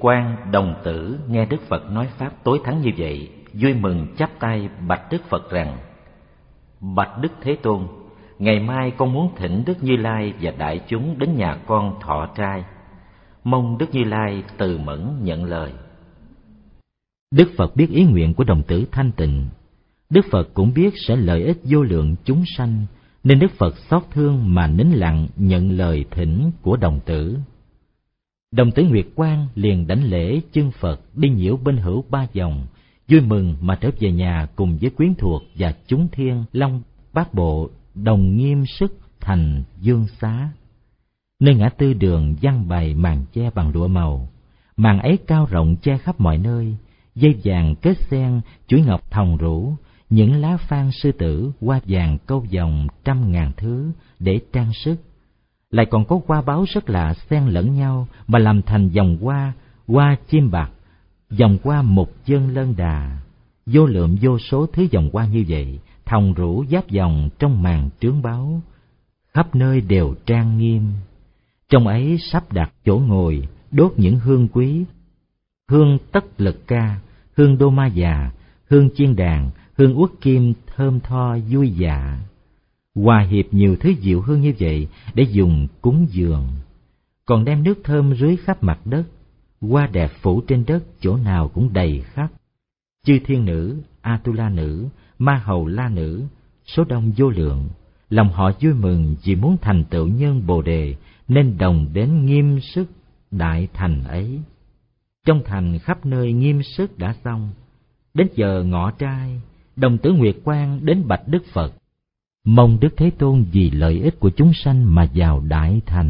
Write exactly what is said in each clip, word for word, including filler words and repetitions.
Quang đồng tử nghe Đức Phật nói pháp tối thắng như vậy, vui mừng chắp tay bạch Đức Phật rằng: Bạch Đức Thế Tôn, ngày mai con muốn thỉnh Đức Như Lai và đại chúng đến nhà con thọ trai, mong Đức Như Lai từ mẫn nhận lời. Đức Phật biết ý nguyện của đồng tử thanh tịnh. Đức Phật cũng biết sẽ lợi ích vô lượng chúng sanh, nên Đức Phật xót thương mà nín lặng nhận lời thỉnh của đồng tử. Đồng tử Nguyệt Quang liền đảnh lễ chân Phật, đi nhiễu bên hữu ba vòng, vui mừng mà trở về nhà cùng với quyến thuộc và chúng thiên long bát bộ đồng nghiêm sức thành dương xá. Nơi ngã tư đường giăng bày màn che bằng lụa màu, màn ấy cao rộng che khắp mọi nơi, dây vàng kết xen, chuỗi ngọc thòng rũ, những lá phan sư tử, hoa vàng câu vòng trăm ngàn thứ để trang sức. Lại còn có hoa báu rất lạ xen lẫn nhau mà làm thành vòng hoa, hoa chim bạc, vòng hoa mục dân lân đà. Vô lượng vô số thứ vòng hoa như vậy, thòng rũ giáp vòng trong màn trướng báu, khắp nơi đều trang nghiêm. Trong ấy sắp đặt chỗ ngồi, đốt những hương quý, hương tất lực ca, hương đô ma già, hương chiên đàn, hương uất kim thơm tho vui dạ. Hòa hiệp nhiều thứ diệu hương như vậy để dùng cúng dường. Còn đem nước thơm rưới khắp mặt đất, hoa đẹp phủ trên đất chỗ nào cũng đầy khắp. Chư thiên nữ, Atula nữ, Ma Hầu La nữ, số đông vô lượng, lòng họ vui mừng vì muốn thành tựu nhân Bồ đề, nên đồng đến nghiêm sức đại thành ấy. Trong thành khắp nơi nghiêm sức đã xong. Đến giờ ngọ trai, đồng tử Nguyệt Quang đến bạch Đức Phật, mong Đức Thế Tôn vì lợi ích của chúng sanh mà vào đại thành.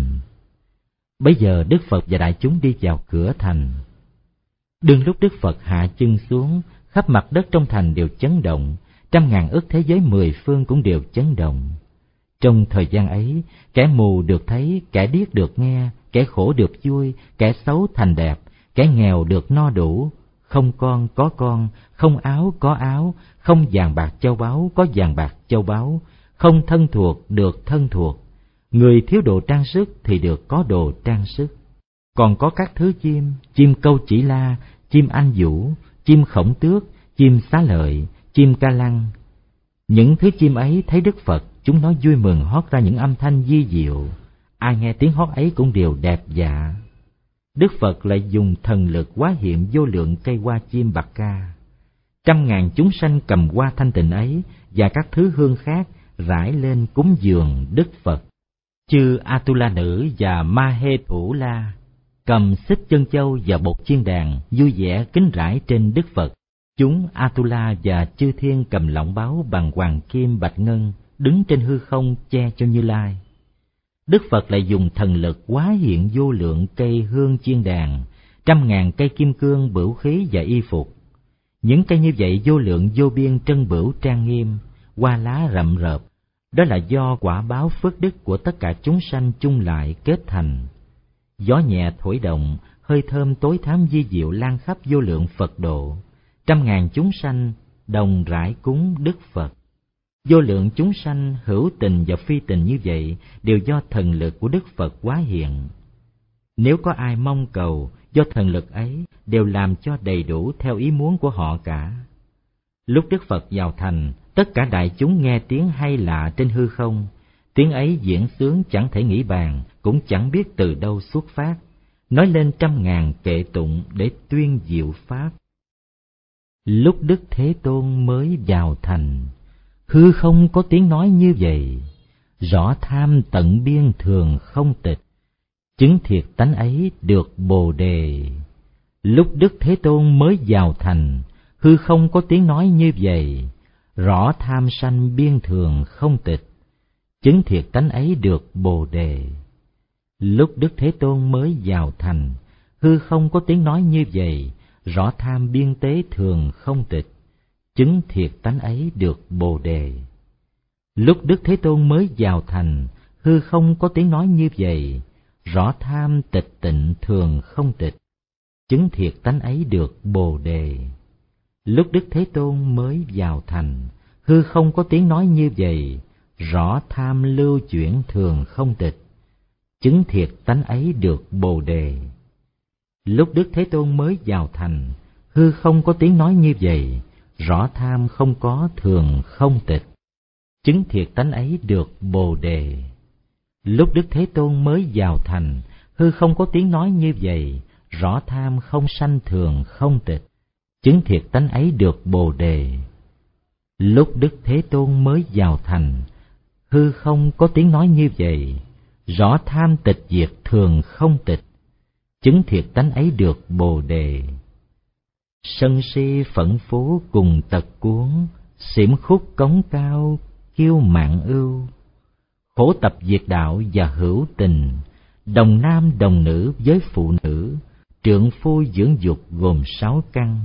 Bấy giờ Đức Phật và đại chúng đi vào cửa thành. Đương lúc Đức Phật hạ chân xuống, khắp mặt đất trong thành đều chấn động, trăm ngàn ức thế giới mười phương cũng đều chấn động. Trong thời gian ấy, kẻ mù được thấy, kẻ điếc được nghe, kẻ khổ được vui, kẻ xấu thành đẹp, kẻ nghèo được no đủ, không con có con, không áo có áo, không vàng bạc châu báu có vàng bạc châu báu, không thân thuộc được thân thuộc, người thiếu đồ trang sức thì được có đồ trang sức. Còn có các thứ chim, chim câu chỉ la, chim anh vũ, chim khổng tước, chim xá lợi, chim ca lăng. Những thứ chim ấy thấy Đức Phật, chúng nó vui mừng hót ra những âm thanh vi diệu, ai nghe tiếng hót ấy cũng đều đẹp dạ. Đức Phật lại dùng thần lực hóa hiện vô lượng cây hoa chim bạc ca. Trăm ngàn chúng sanh cầm hoa thanh tịnh ấy và các thứ hương khác rải lên cúng dường Đức Phật. Chư Atula nữ và Ma Hê Thủ La cầm xích chân châu và bột chiên đàn vui vẻ kính rải trên Đức Phật. Chúng Atula và chư thiên cầm lọng báu bằng hoàng kim bạch ngân đứng trên hư không che cho Như Lai. Đức Phật lại dùng thần lực hóa hiện vô lượng cây hương chiên đàn, trăm ngàn cây kim cương bửu khí và y phục. Những cây như vậy vô lượng vô biên trân bửu trang nghiêm, hoa lá rậm rợp, đó là do quả báo phước đức của tất cả chúng sanh chung lại kết thành. Gió nhẹ thổi động, hơi thơm tối thám vi diệu lan khắp vô lượng Phật độ, trăm ngàn chúng sanh đồng rải cúng Đức Phật. Vô lượng chúng sanh hữu tình và phi tình như vậy đều do thần lực của Đức Phật hóa hiện. Nếu có ai mong cầu, do thần lực ấy đều làm cho đầy đủ theo ý muốn của họ cả. Lúc Đức Phật vào thành, tất cả đại chúng nghe tiếng hay lạ trên hư không. Tiếng ấy diễn sướng chẳng thể nghĩ bàn, cũng chẳng biết từ đâu xuất phát, nói lên trăm ngàn kệ tụng để tuyên diệu pháp. Lúc Đức Thế Tôn mới vào thành, hư không có tiếng nói như vậy: rõ tham tận biên thường không tịch, chứng thiệt tánh ấy được Bồ đề. Lúc Đức Thế Tôn mới vào thành, hư không có tiếng nói như vậy: rõ tham sanh biên thường không tịch, chứng thiệt tánh ấy được Bồ đề. Lúc Đức Thế Tôn mới vào thành, hư không có tiếng nói như vậy: rõ tham biên tế thường không tịch, chứng thiệt tánh ấy được Bồ đề. Lúc Đức Thế Tôn mới vào thành, hư không có tiếng nói như vậy: rõ tham tịch tịnh thường không tịch, chứng thiệt tánh ấy được Bồ đề. Lúc Đức Thế Tôn mới vào thành, hư không có tiếng nói như vậy: rõ tham lưu chuyển thường không tịch, chứng thiệt tánh ấy được Bồ đề. Lúc Đức Thế Tôn mới vào thành, hư không có tiếng nói như vậy: rõ tham không có, thường không tịch. Chứng thiệt tánh ấy được Bồ Đề. Lúc Đức Thế Tôn mới vào thành, hư không có tiếng nói như vậy: rõ tham không sanh, thường không tịch. Chứng thiệt tánh ấy được Bồ Đề. Lúc Đức Thế Tôn mới vào thành, hư không có tiếng nói như vậy: rõ tham tịch diệt, thường không tịch. Chứng thiệt tánh ấy được Bồ Đề. Sân si phẫn phú cùng tật cuốn, xỉm khúc cống cao, kiêu mạn ưu. Khổ tập diệt đạo và hữu tình, đồng nam đồng nữ với phụ nữ, trượng phu dưỡng dục gồm sáu căn.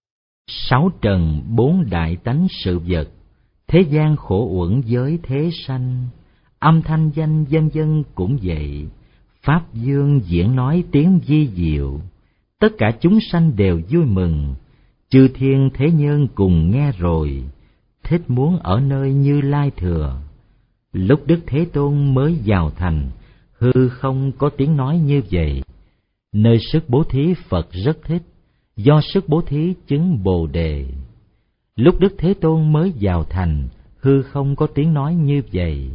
Sáu trần bốn đại tánh sự vật, thế gian khổ uẩn với thế sanh. Âm thanh danh vân vân cũng vậy, pháp dương diễn nói tiếng vi diệu. Tất cả chúng sanh đều vui mừng, chư thiên thế nhân cùng nghe rồi, thích muốn ở nơi Như Lai thừa. Lúc Đức Thế Tôn mới vào thành, hư không có tiếng nói như vậy: nơi sức bố thí Phật rất thích, do sức bố thí chứng Bồ Đề. Lúc Đức Thế Tôn mới vào thành, hư không có tiếng nói như vậy: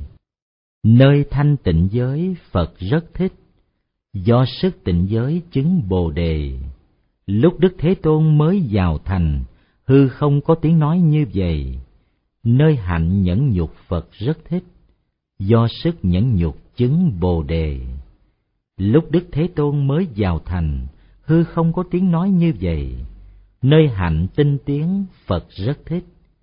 nơi thanh tịnh giới Phật rất thích, do sức tịnh giới chứng Bồ Đề. Lúc Đức Thế Tôn mới vào thành, hư không có tiếng nói như vậy: nơi hạnh nhẫn nhục Phật rất thích, do sức nhẫn nhục chứng Bồ Đề. Lúc Đức Thế Tôn mới vào thành, hư không có tiếng nói như vậy: nơi hạnh tinh tiến Phật rất thích,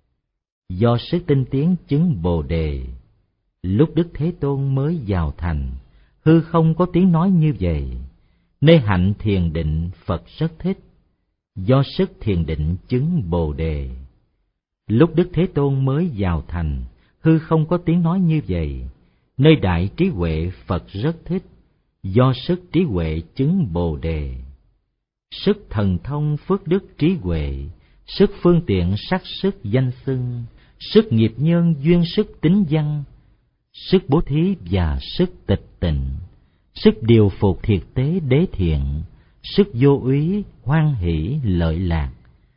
do sức tinh tiến chứng Bồ Đề. Lúc Đức Thế Tôn mới vào thành, hư không có tiếng nói như vậy: nơi hạnh thiền định Phật rất thích, do sức thiền định chứng Bồ Đề. Lúc Đức Thế Tôn mới vào thành, hư không có tiếng nói như vậy: nơi đại trí huệ Phật rất thích, do sức trí huệ chứng Bồ Đề. Sức thần thông phước đức trí huệ, sức phương tiện sắc sức danh xưng, sức nghiệp nhân duyên sức tính văn, sức bố thí và sức tịch tịnh, sức điều phục thiệt tế đế thiện, sức vô úy hoan hỷ lợi lạc,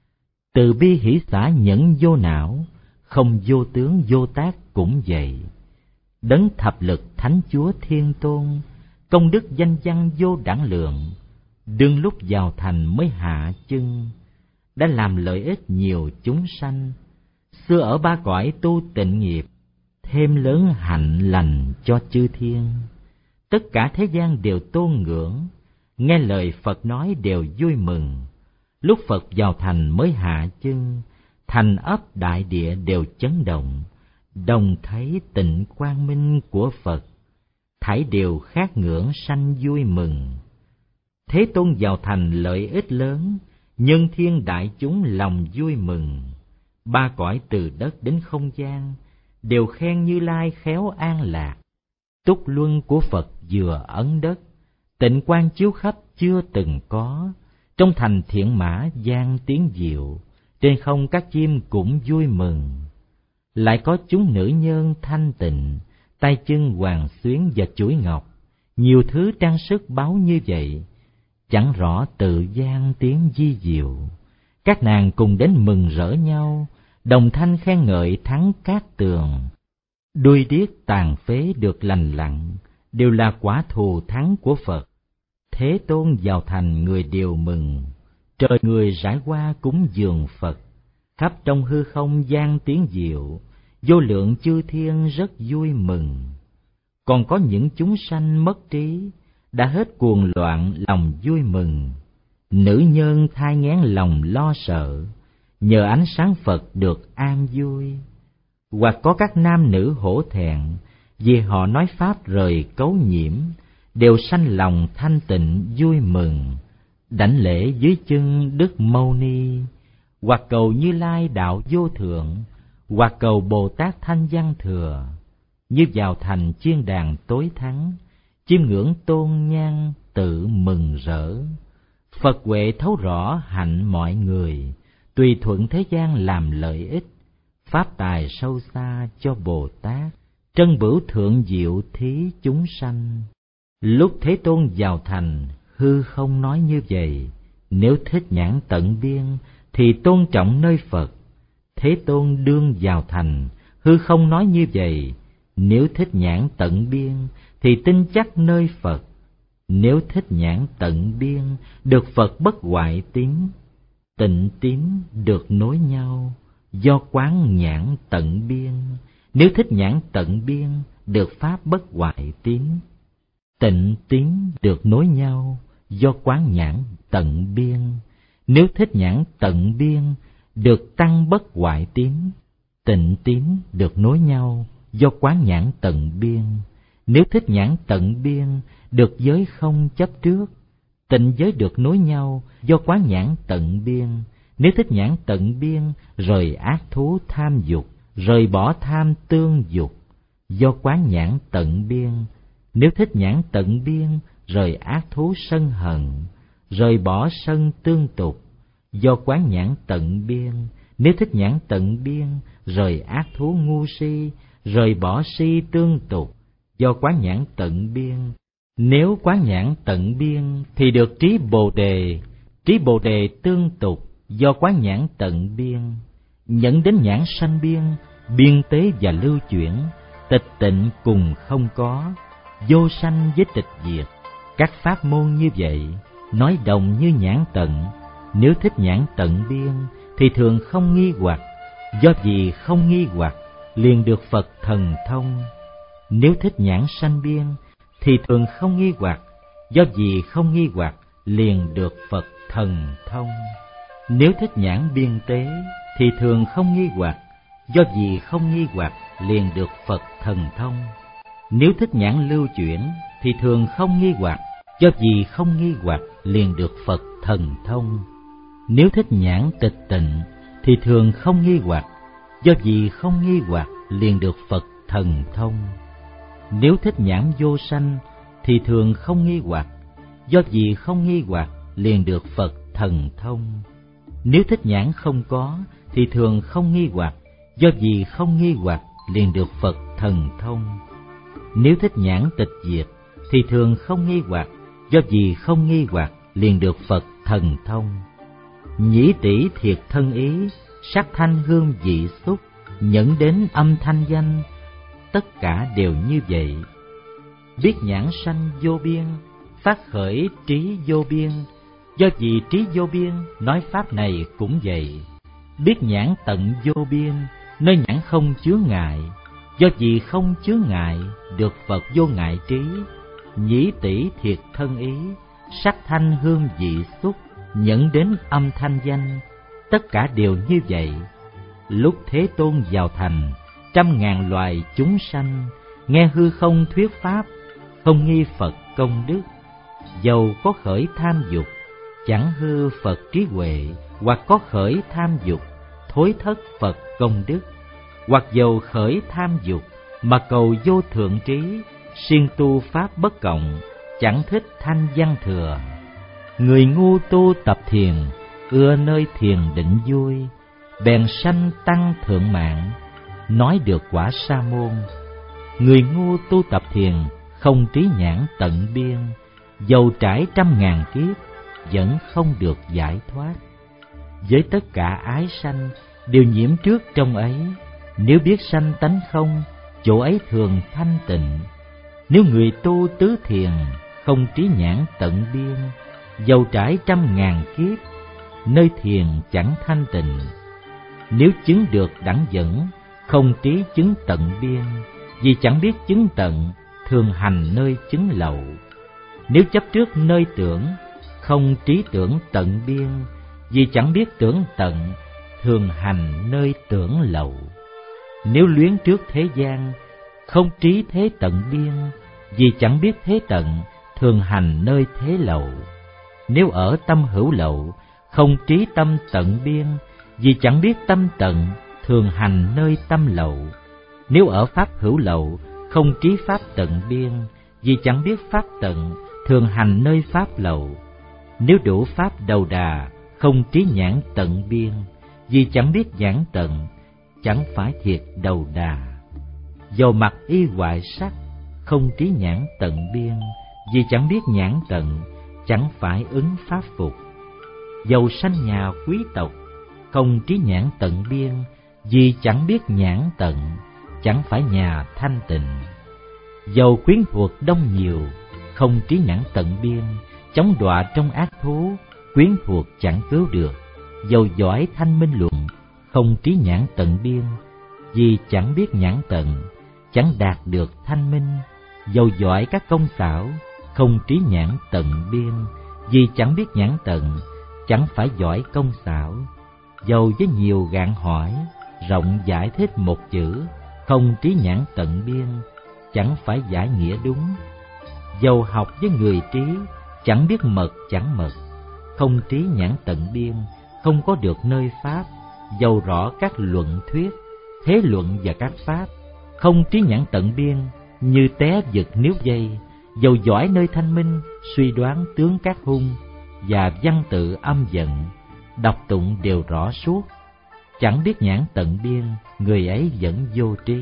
từ bi hỷ xả nhẫn vô não, không vô tướng vô tác cũng vậy. Đấng thập lực thánh chúa thiên tôn, công đức danh văn vô đẳng lượng, đương lúc vào thành mới hạ chân, đã làm lợi ích nhiều chúng sanh. Xưa ở ba cõi tu tịnh nghiệp, thêm lớn hạnh lành cho chư thiên. Tất cả thế gian đều tôn ngưỡng, nghe lời Phật nói đều vui mừng. Lúc Phật vào thành mới hạ chân, thành ấp đại địa đều chấn động, đồng thấy tịnh quang minh của Phật, thảy đều khát ngưỡng sanh vui mừng. Thế Tôn vào thành lợi ích lớn, nhân thiên đại chúng lòng vui mừng. Ba cõi từ đất đến không gian, đều khen Như Lai khéo an lạc. Túc luân của Phật vừa ấn đất, tịnh quang chiếu khắp chưa từng có. Trong thành thiện mã gian tiếng diệu, trên không các chim cũng vui mừng. Lại có chúng nữ nhân thanh tịnh, tay chân hoàng xuyến và chuỗi ngọc, nhiều thứ trang sức báu như vậy, chẳng rõ tự gian tiếng di diệu. Các nàng cùng đến mừng rỡ nhau, đồng thanh khen ngợi thắng cát tường. Đuôi điếc tàn phế được lành lặn, đều là quả thù thắng của Phật. Thế Tôn vào thành người đều mừng, trời người rải qua cúng dường Phật. Khắp trong hư không gian tiếng diệu, vô lượng chư thiên rất vui mừng. Còn có những chúng sanh mất trí, đã hết cuồng loạn lòng vui mừng. Nữ nhân thai nghén lòng lo sợ, nhờ ánh sáng Phật được an vui. Hoặc có các nam nữ hổ thẹn, vì họ nói pháp rời cấu nhiễm, đều sanh lòng thanh tịnh vui mừng, đảnh lễ dưới chân Đức Mâu Ni. Hoặc cầu Như Lai đạo vô thượng, hoặc cầu Bồ Tát thanh văn thừa. Như vào thành chiên đàn tối thắng, chiêm ngưỡng tôn nhan tự mừng rỡ. Phật huệ thấu rõ hạnh mọi người, tùy thuận thế gian làm lợi ích. Pháp tài sâu xa cho Bồ Tát, trân bửu thượng diệu thí chúng sanh. Lúc Thế Tôn vào thành, hư không nói như vậy, nếu thích nhãn tận biên thì tôn trọng nơi Phật. Thế Tôn đương vào thành, hư không nói như vậy, nếu thích nhãn tận biên thì tin chắc nơi Phật. Nếu thích nhãn tận biên, được Phật bất hoại tín. Tịnh tín được nối nhau, do quán nhãn tận biên. Nếu thích nhãn tận biên, được Pháp bất hoại tín. Tịnh tín được nối nhau, do quán nhãn tận biên. Nếu thích nhãn tận biên, được tăng bất hoại tín. Tịnh tín được nối nhau, do quán nhãn tận biên. Nếu thích nhãn tận biên, được giới không chấp trước. Tịnh giới được nối nhau, do quán nhãn tận biên. Nếu thích nhãn tận biên, rời ác thú tham dục, rời bỏ tham tương dục, do quán nhãn tận biên. Nếu thích nhãn tận biên, rời ác thú sân hận, rời bỏ sân tương tục, do quán nhãn tận biên. Nếu thích nhãn tận biên, rời ác thú ngu si, rời bỏ si tương tục, do quán nhãn tận biên. Nếu quán nhãn tận biên thì được trí bồ đề, trí bồ đề tương tục, do quán nhãn tận biên. Nhận đến nhãn sanh biên, biên tế và lưu chuyển, tịch tịnh cùng không có, vô sanh với tịch diệt. Các pháp môn như vậy, nói đồng như nhãn tận. Nếu thích nhãn tận biên thì thường không nghi hoặc, do vì không nghi hoặc liền được Phật thần thông. Nếu thích nhãn sanh biên thì thường không nghi hoặc, do vì không nghi hoặc liền được Phật thần thông. Nếu thích nhãn biên tế thì thường không nghi hoặc, do vì không nghi hoặc liền được Phật thần thông. Nếu thích nhãn lưu chuyển thì thường không nghi hoặc, do vì không nghi hoặc liền được Phật thần thông. Nếu thích nhãn tịch tịnh thì thường không nghi hoặc, do vì không nghi hoặc liền được Phật thần thông. Nếu thích nhãn vô sanh thì thường không nghi hoặc, do vì không nghi hoặc liền được Phật thần thông. Nếu thích nhãn không có thì thường không nghi hoặc, do vì không nghi hoặc liền được Phật thần thông. Nếu thích nhãn tịch diệt thì thường không nghi hoặc, do vì không nghi hoặc liền được Phật thần thông. Nhĩ tỷ thiệt thân ý, sắc thanh hương vị xúc, nhẫn đến âm thanh danh, tất cả đều như vậy. Biết nhãn sanh vô biên, phát khởi trí vô biên, do vì trí vô biên nói pháp này cũng vậy. Biết nhãn tận vô biên, nơi nhãn không chứa ngại, do vì không chứa ngại được Phật vô ngại trí. Nhĩ tỷ thiệt thân ý, sắc thanh hương vị xúc, nhẫn đến âm thanh danh, tất cả đều như vậy. Lúc Thế Tôn vào thành, trăm ngàn loài chúng sanh nghe hư không thuyết pháp, không nghi Phật công đức. Dầu có khởi tham dục, chẳng hư Phật trí huệ, hoặc có khởi tham dục, thối thất Phật công đức. Hoặc dầu khởi tham dục mà cầu vô thượng trí, siêng tu pháp bất cộng, chẳng thích thanh văn thừa. Người ngu tu tập thiền, ưa nơi thiền định vui, bèn sanh tăng thượng mạng, nói được quả sa môn. Người ngu tu tập thiền, không trí nhãn tận biên, dầu trải trăm ngàn kiếp, vẫn không được giải thoát. Với tất cả ái sanh đều nhiễm trước trong ấy, nếu biết sanh tánh không, chỗ ấy thường thanh tịnh. Nếu người tu tứ thiền, không trí nhãn tận biên, dầu trải trăm ngàn kiếp, nơi thiền chẳng thanh tịnh. Nếu chứng được đẳng dẫn, không trí chứng tận biên, vì chẳng biết chứng tận, thường hành nơi chứng lậu. Nếu chấp trước nơi tưởng, không trí tưởng tận biên, vì chẳng biết tưởng tận, thường hành nơi tưởng lậu. Nếu luyến trước thế gian, không trí thế tận biên, vì chẳng biết thế tận, thường hành nơi thế lậu. Nếu ở tâm hữu lậu, không trí tâm tận biên, vì chẳng biết tâm tận, thường hành nơi tâm lậu. Nếu ở pháp hữu lậu, không trí pháp tận biên, vì chẳng biết pháp tận, thường hành nơi pháp lậu. Nếu đủ pháp đầu đà, không trí nhãn tận biên, vì chẳng biết nhãn tận, chẳng phải thiệt đầu đà. Dầu mặt y hoại sắc, không trí nhãn tận biên, vì chẳng biết nhãn tận, chẳng phải ứng pháp phục. Dầu sanh nhà quý tộc, không trí nhãn tận biên, vì chẳng biết nhãn tận, chẳng phải nhà thanh tịnh. Dầu quyến thuộc đông nhiều, không trí nhãn tận biên, chống đọa trong ác thú, quyến thuộc chẳng cứu được. Dầu giỏi thanh minh luận, không trí nhãn tận biên, vì chẳng biết nhãn tận, chẳng đạt được thanh minh. Dầu giỏi các công xảo, không trí nhãn tận biên, vì chẳng biết nhãn tận, chẳng phải giỏi công xảo. Dầu với nhiều gạn hỏi, rộng giải thích một chữ, không trí nhãn tận biên, chẳng phải giải nghĩa đúng. Dầu học với người trí, chẳng biết mật chẳng mật, không trí nhãn tận biên, không có được nơi pháp. Dầu rõ các luận thuyết, thế luận và các pháp, không trí nhãn tận biên, như té giật níu dây. Dầu giỏi nơi thanh minh, suy đoán tướng các hung, và văn tự âm giận, đọc tụng đều rõ suốt. Chẳng biết nhãn tận biên, người ấy vẫn vô trí.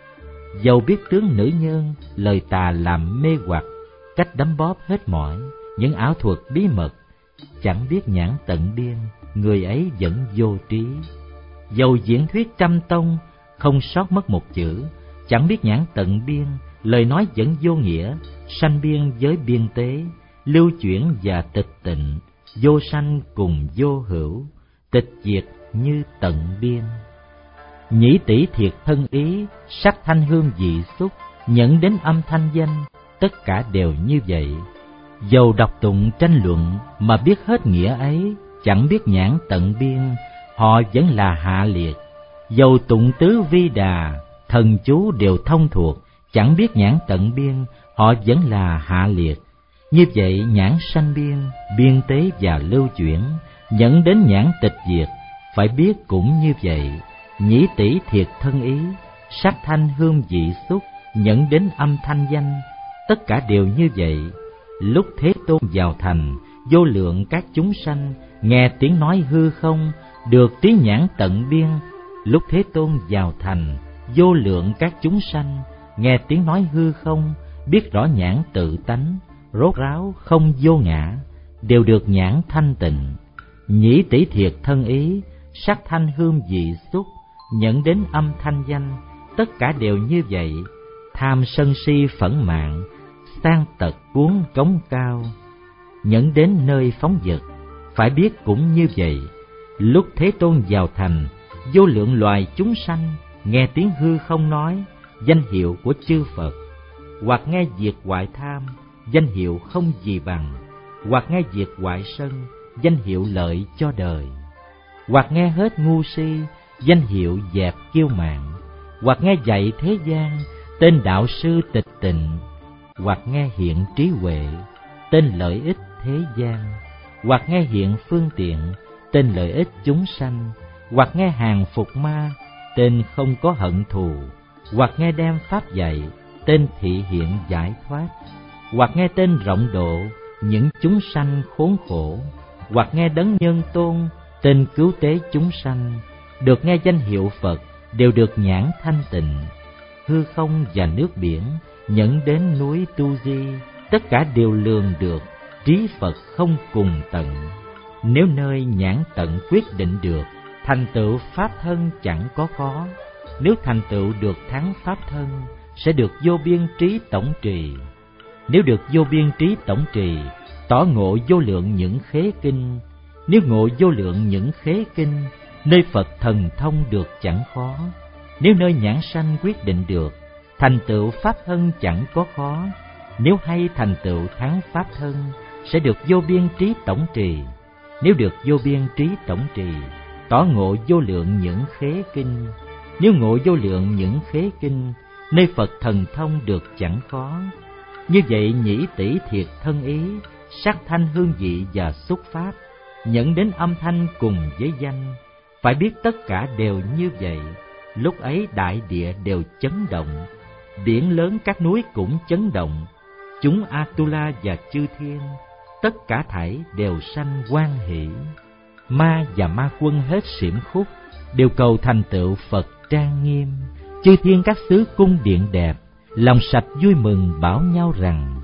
Dầu biết tướng nữ nhân, lời tà làm mê hoặc, cách đấm bóp hết mỏi, những ảo thuật bí mật. Chẳng biết nhãn tận biên, người ấy vẫn vô trí. Dầu diễn thuyết trăm tông, không sót mất một chữ, chẳng biết nhãn tận biên, lời nói vẫn vô nghĩa. Sanh biên với biên tế, lưu chuyển và tịch tịnh, vô sanh cùng vô hữu, tịch diệt như tận biên. Nhĩ tỷ thiệt thân ý, sắc thanh hương vị xúc, nhẫn đến âm thanh danh, tất cả đều như vậy. Dầu đọc tụng tranh luận mà biết hết nghĩa ấy, chẳng biết nhãn tận biên, họ vẫn là hạ liệt. Dầu tụng tứ vi đà, thần chú đều thông thuộc, chẳng biết nhãn tận biên, họ vẫn là hạ liệt. Như vậy nhãn sanh biên, biên tế và lưu chuyển, nhẫn đến nhãn tịch diệt, phải biết cũng như vậy. Nhĩ tỷ thiệt thân ý, sắc thanh hương vị xúc, nhẫn đến âm thanh danh, tất cả đều như vậy. Lúc Thế Tôn vào thành, vô lượng các chúng sanh nghe tiếng nói hư không, được trí nhãn tận biên. Lúc Thế Tôn vào thành, vô lượng các chúng sanh nghe tiếng nói hư không, biết rõ nhãn tự tánh, rốt ráo không vô ngã, đều được nhãn thanh tịnh. Nhĩ tỷ thiệt thân ý, sắc thanh hương vị xúc, nhẫn đến âm thanh danh, tất cả đều như vậy. Tham sân si phẫn mạn, sang tật cuốn cống cao, nhẫn đến nơi phóng dật, phải biết cũng như vậy. Lúc Thế Tôn vào thành, vô lượng loài chúng sanh nghe tiếng hư không nói danh hiệu của chư Phật, hoặc nghe diệt hoại tham, danh hiệu không gì bằng, hoặc nghe diệt hoại sân, danh hiệu lợi cho đời, hoặc nghe hết ngu si, danh hiệu dẹp kiêu mạn, hoặc nghe dạy thế gian, tên đạo sư tịch tịnh, hoặc nghe hiện trí huệ, tên lợi ích thế gian, hoặc nghe hiện phương tiện, tên lợi ích chúng sanh, hoặc nghe hàng phục ma, tên không có hận thù, hoặc nghe đem pháp dạy, tên thị hiện giải thoát, hoặc nghe tên rộng độ, những chúng sanh khốn khổ, hoặc nghe đấng nhân tôn, tên cứu tế chúng sanh. Được nghe danh hiệu Phật, đều được nhãn thanh tịnh. Hư không và nước biển, nhẫn đến núi Tu Di, tất cả đều lường được, trí Phật không cùng tận. Nếu nơi nhãn tận quyết định được, thành tựu pháp thân chẳng có khó. Nếu thành tựu được thắng pháp thân, sẽ được vô biên trí tổng trì. Nếu được vô biên trí tổng trì, tỏ ngộ vô lượng những khế kinh. Nếu ngộ vô lượng những khế kinh, nơi Phật thần thông được chẳng khó. Nếu nơi nhãn sanh quyết định được, thành tựu pháp thân chẳng có khó. Nếu hay thành tựu thắng pháp thân, sẽ được vô biên trí tổng trì. Nếu được vô biên trí tổng trì, tỏ ngộ vô lượng những khế kinh. Nếu ngộ vô lượng những khế kinh, nơi Phật thần thông được chẳng khó. Như vậy nhĩ tỷ thiệt thân ý, sắc thanh hương vị và xúc pháp, nhẫn đến âm thanh cùng với danh, phải biết tất cả đều như vậy. Lúc ấy đại địa đều chấn động, biển lớn các núi cũng chấn động, chúng Atula và chư thiên, tất cả thảy đều sanh hoan hỷ. Ma và ma quân hết xỉm khúc, đều cầu thành tựu Phật trang nghiêm. Chư thiên các xứ cung điện đẹp, lòng sạch vui mừng bảo nhau rằng: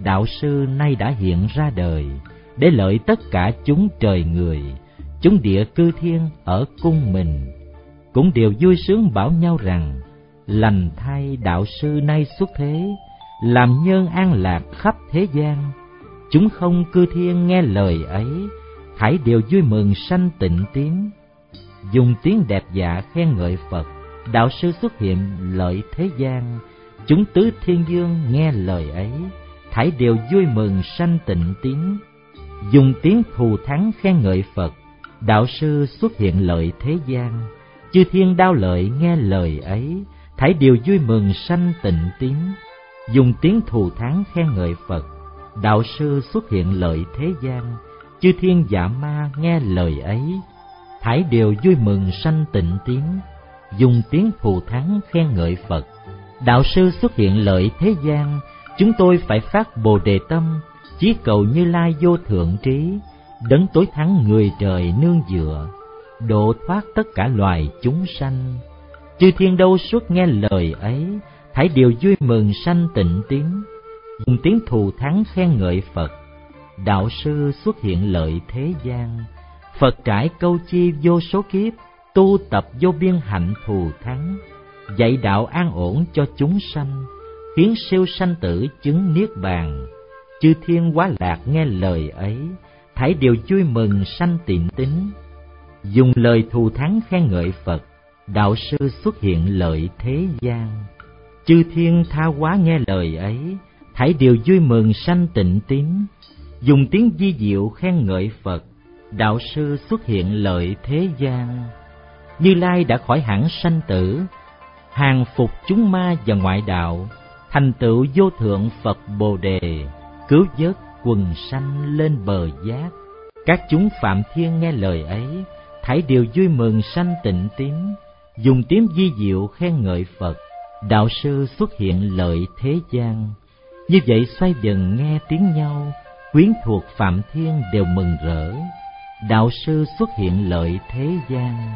đạo sư nay đã hiện ra đời, để lợi tất cả chúng trời người, chúng địa cư thiên ở cung mình, cũng đều vui sướng bảo nhau rằng: lành thay đạo sư nay xuất thế, làm nhân an lạc khắp thế gian. Chúng không cư thiên nghe lời ấy, thảy đều vui mừng sanh tịnh tiến. Dùng tiếng đẹp dạ khen ngợi Phật, đạo sư xuất hiện lợi thế gian. Chúng tứ thiên dương nghe lời ấy, thảy đều vui mừng sanh tịnh tiến. Dùng tiếng thù thắng khen ngợi Phật, đạo sư xuất hiện lợi thế gian. Chư thiên đao lợi nghe lời ấy, thảy đều vui mừng sanh tịnh tiến. Dùng tiếng thù thắng khen ngợi Phật, đạo sư xuất hiện lợi thế gian. Chư thiên dạ ma nghe lời ấy, thảy đều vui mừng sanh tịnh tiến. Dùng tiếng thù thắng khen ngợi Phật, đạo sư xuất hiện lợi thế gian. Chúng tôi phải phát bồ đề tâm, chí cầu Như Lai vô thượng trí, đấng tối thắng người trời nương dựa, độ thoát tất cả loài chúng sanh. Chư thiên đâu suốt nghe lời ấy, thảy đều vui mừng sanh tịnh tiến. Dùng tiếng thù thắng khen ngợi Phật, đạo sư xuất hiện lợi thế gian. Phật trải câu chi vô số kiếp, tu tập vô biên hạnh thù thắng, dạy đạo an ổn cho chúng sanh, khiến siêu sanh tử chứng niết bàn. Chư thiên quá lạc nghe lời ấy, thảy đều vui mừng sanh tịnh tín. Dùng lời thù thắng khen ngợi Phật, đạo sư xuất hiện lợi thế gian. Chư thiên tha hóa nghe lời ấy, thảy đều vui mừng sanh tịnh tín. Dùng tiếng vi diệu khen ngợi Phật, đạo sư xuất hiện lợi thế gian. Như Lai đã khỏi hẳn sanh tử, hàng phục chúng ma và ngoại đạo, thành tựu vô thượng Phật Bồ Đề, cứu vớt quần sanh lên bờ giác. Các chúng phạm thiên nghe lời ấy, thảy đều vui mừng sanh tịnh tín. Dùng tiếng vi diệu khen ngợi Phật, đạo sư xuất hiện lợi thế gian. Như vậy xoay vần nghe tiếng nhau, quyến thuộc phạm thiên đều mừng rỡ. Đạo sư xuất hiện lợi thế gian,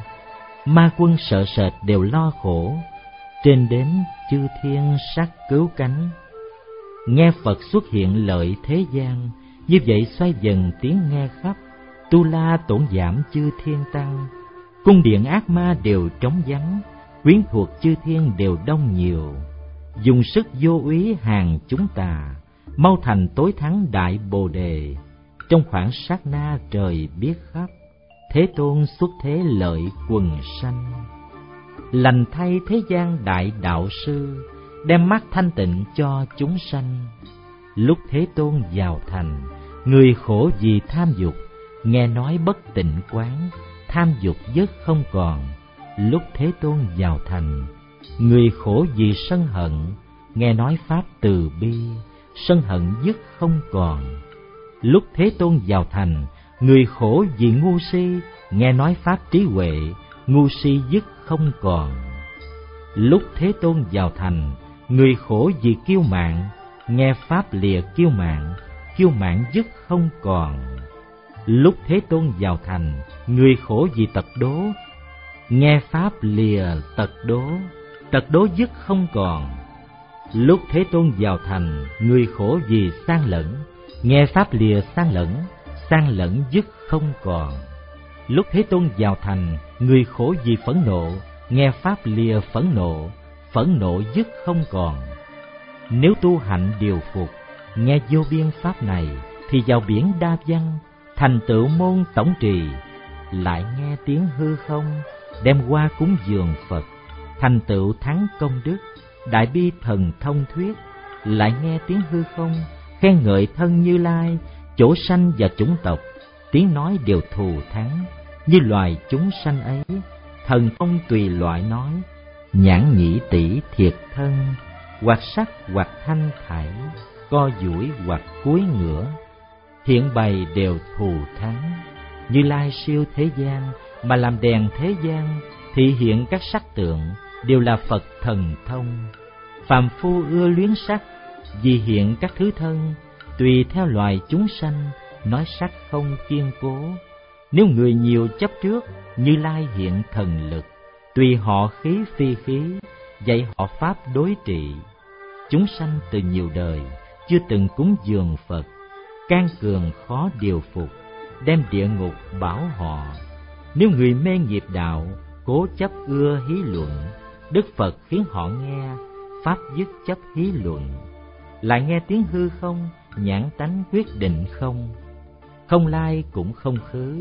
ma quân sợ sệt đều lo khổ. Trên đến chư thiên sát cứu cánh, nghe Phật xuất hiện lợi thế gian. Như vậy xoay dần tiếng nghe khắp, tu la tổn giảm chư thiên tăng. Cung điện ác ma đều trống vắng, quyến thuộc chư thiên đều đông nhiều. Dùng sức vô úy hàng chúng tà, mau thành tối thắng đại bồ đề. Trong khoảng sát na trời biết khắp, Thế Tôn xuất thế lợi quần sanh. Lành thay thế gian đại đạo sư, đem mắt thanh tịnh cho chúng sanh. Lúc Thế Tôn vào thành, người khổ vì tham dục, nghe nói bất tịnh quán, tham dục dứt không còn. Lúc Thế Tôn vào thành, người khổ vì sân hận, nghe nói pháp từ bi, sân hận dứt không còn. Lúc Thế Tôn vào thành, người khổ vì ngu si, nghe nói pháp trí huệ, ngu si dứt không còn. Lúc Thế Tôn vào thành, người khổ vì kiêu mạn, nghe pháp lìa kiêu mạn, kiêu mạn dứt không còn. Lúc Thế Tôn vào thành, người khổ vì tật đố, nghe pháp lìa tật đố, tật đố dứt không còn. Lúc Thế Tôn vào thành, người khổ vì sang lẫn, nghe pháp lìa sang lẫn, sang lẫn dứt không còn. Lúc Thế Tôn vào thành, người khổ vì phẫn nộ, nghe pháp lìa phẫn nộ, phẫn nộ dứt không còn. Nếu tu hạnh điều phục, nghe vô biên pháp này, thì vào biển đa văn, thành tựu môn tổng trì. Lại nghe tiếng hư không, đem qua cúng dường Phật, thành tựu thắng công đức, đại bi thần thông thuyết. Lại nghe tiếng hư không, khen ngợi thân Như Lai, chỗ sanh và chủng tộc, tiếng nói đều thù thắng. Như loài chúng sanh ấy, thần thông tùy loại nói, nhãn nhĩ tỷ thiệt thân, hoặc sắc hoặc thanh thải, co duỗi hoặc cúi ngửa, hiện bày đều thù thắng. Như Lai siêu thế gian, mà làm đèn thế gian, thị hiện các sắc tượng, đều là Phật thần thông. Phàm phu ưa luyến sắc, vì hiện các thứ thân, tùy theo loài chúng sanh, nói sắc không kiên cố. Nếu người nhiều chấp trước, Như Lai hiện thần lực, tùy họ khí phi khí, dạy họ pháp đối trị. Chúng sanh từ nhiều đời, chưa từng cúng dường Phật, can cường khó điều phục, đem địa ngục bảo họ. Nếu người mê nghiệp đạo, cố chấp ưa hí luận, Đức Phật khiến họ nghe pháp dứt chấp hí luận. Lại nghe tiếng hư không, nhãn tánh quyết định không. Không lai cũng không khứ,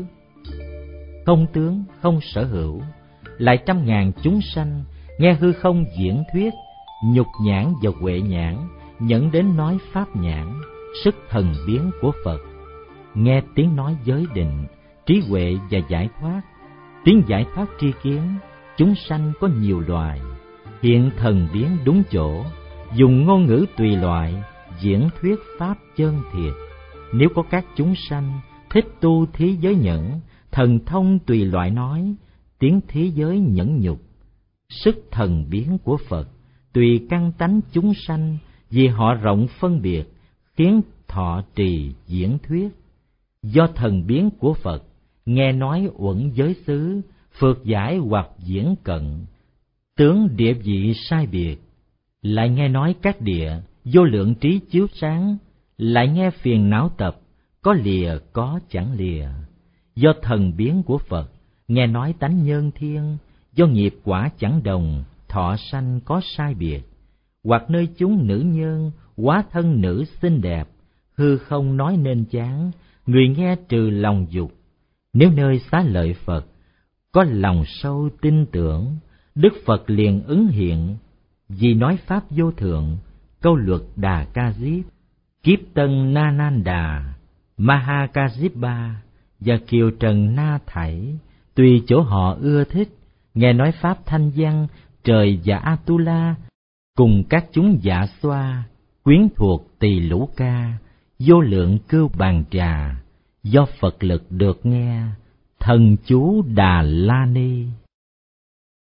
không tướng không sở hữu. Lại trăm ngàn chúng sanh nghe hư không diễn thuyết, nhục nhãn và huệ nhãn nhận đến nói pháp nhãn, sức thần biến của Phật. Nghe tiếng nói giới định, trí huệ và giải thoát. Tiếng giải thoát tri kiến, chúng sanh có nhiều loài, hiện thần biến đúng chỗ, dùng ngôn ngữ tùy loại, diễn thuyết pháp chân thiệt. Nếu có các chúng sanh thích tu thí giới nhẫn, thần thông tùy loại nói, tiếng thí giới nhẫn nhục. Sức thần biến của Phật tùy căn tánh chúng sanh, vì họ rộng phân biệt, khiến thọ trì diễn thuyết. Do thần biến của Phật, nghe nói uẩn giới xứ, phượt giải hoặc diễn cận, tướng địa vị sai biệt. Lại nghe nói các địa, vô lượng trí chiếu sáng. Lại nghe phiền não tập, có lìa có chẳng lìa. Do thần biến của Phật, nghe nói tánh nhân thiên, do nghiệp quả chẳng đồng, thọ sanh có sai biệt. Hoặc nơi chúng nữ nhân, hóa thân nữ xinh đẹp, hư không nói nên chán, người nghe trừ lòng dục. Nếu nơi xá lợi Phật, có lòng sâu tin tưởng, Đức Phật liền ứng hiện, vì nói pháp vô thượng, câu luật Đà Ca Diếp, Kiếp Tân Na Nan Đà, Maha Ca Diếp Ba và Kiều Trần Na Thảy, tùy chỗ họ ưa thích, nghe nói pháp thanh văn, trời và Atula, cùng các chúng dạ xoa, quyến thuộc tỳ lũ ca, vô lượng cưu bàn trà, do Phật lực được nghe, thần chú Đà La Ni.